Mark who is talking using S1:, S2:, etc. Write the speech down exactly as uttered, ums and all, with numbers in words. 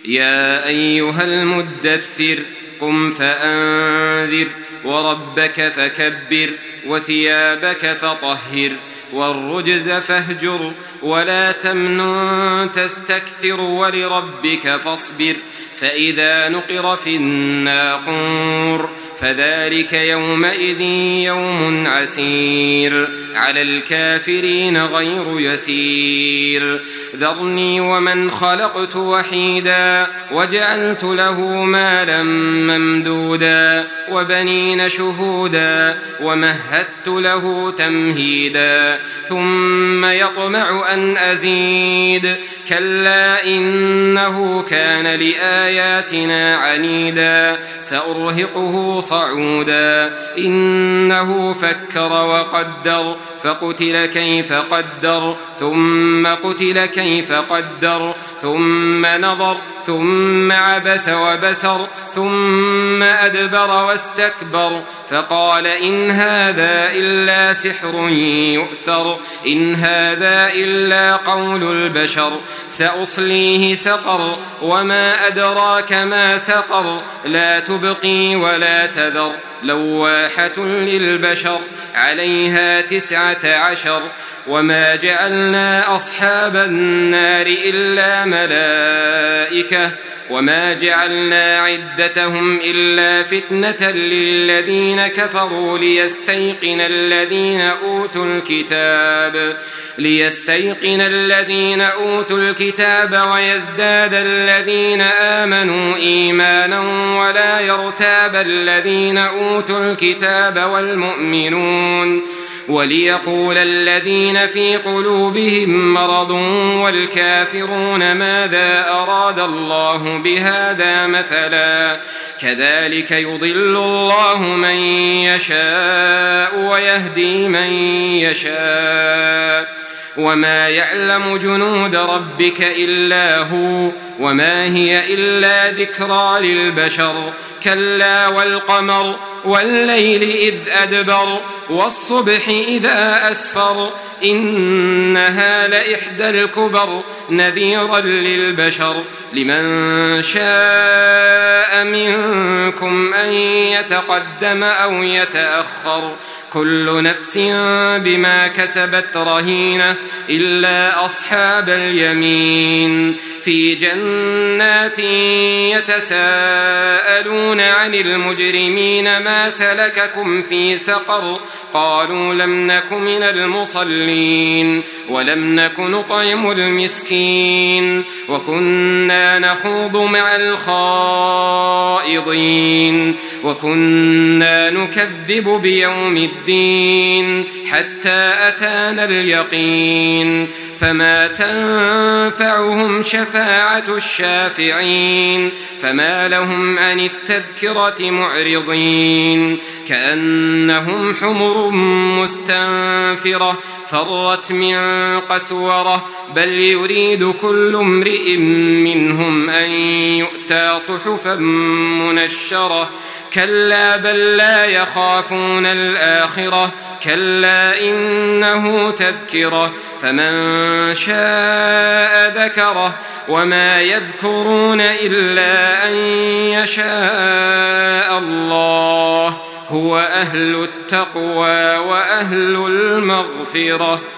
S1: يا أيها المدثر قم فأنذر وربك فكبر وثيابك فطهر والرجز فاهجر ولا تمنن تستكثر ولربك فاصبر فإذا نقر في الناقور فذلك يومئذ يوم عسير على الكافرين غير يسير ذرني ومن خلقت وحيدا وجعلت له مالا ممدودا وبنين شهودا ومهدت له تمهيدا ثم يطمع أن أزيد كلا إنه كان لآياتنا عنيدا سأرهقه صعودا إنه فكر وقدر فقتل كيف قدر ثم قتل كيف قدر ثم نظر ثم عبس وبسر ثم أدبر واستكبر فقال إن هذا إلا سحر يؤثر إن هذا إلا قول البشر سأصليه سقر وما أدراك ما سقر لا تبقي ولا تذر لواحة للبشر عليها تسعة عشر وما جعلنا أصحاب النار إلا ملائكة وما جعلنا عدتهم إلا فتنة للذين كفروا ليستيقن الذين أوتوا الكتاب ليستيقن الذين أوتوا الكتاب ويزداد الذين آمنوا إيمانا ولا يرتاب الذين أوتوا الكتاب والمؤمنون وليقول الذين في قلوبهم مرض والكافرون ماذا أراد الله بهذا مثلا كذلك يضل الله من يشاء ويهدي من يشاء وما يعلم جنود ربك إلا هو وما هي إلا ذكرى للبشر كلا والقمر والليل إذ أدبر والصبح إذا أسفر إنها لإحدى الكبر نذيرا للبشر لمن شاء منكم أن يتقدم أو يتأخر كل نفس بما كسبت رهينة إلا أصحاب اليمين في جنات يتساءلون عن المجرمين ما سلككم في سقر قالوا لم نك من المصلين ولم نك نطعم المسكين وكنا نخوض مع الخائضين وكنا نكذب بيوم الدين حتى أتانا اليقين فما تنفعهم شفاعة الشافعين فما لهم عن التذكرة معرضين كأنهم حمر مستنفرة فرت من قسورة بل يريد كل امرئ منهم أن يؤتى صحفا منشرة كلا بل لا يخافون الآخرة كلا إنه تذكرة فمن شاء ذكره وما يذكرون إلا أن يشاء الله هو أهل التقوى وأهل المغفرة.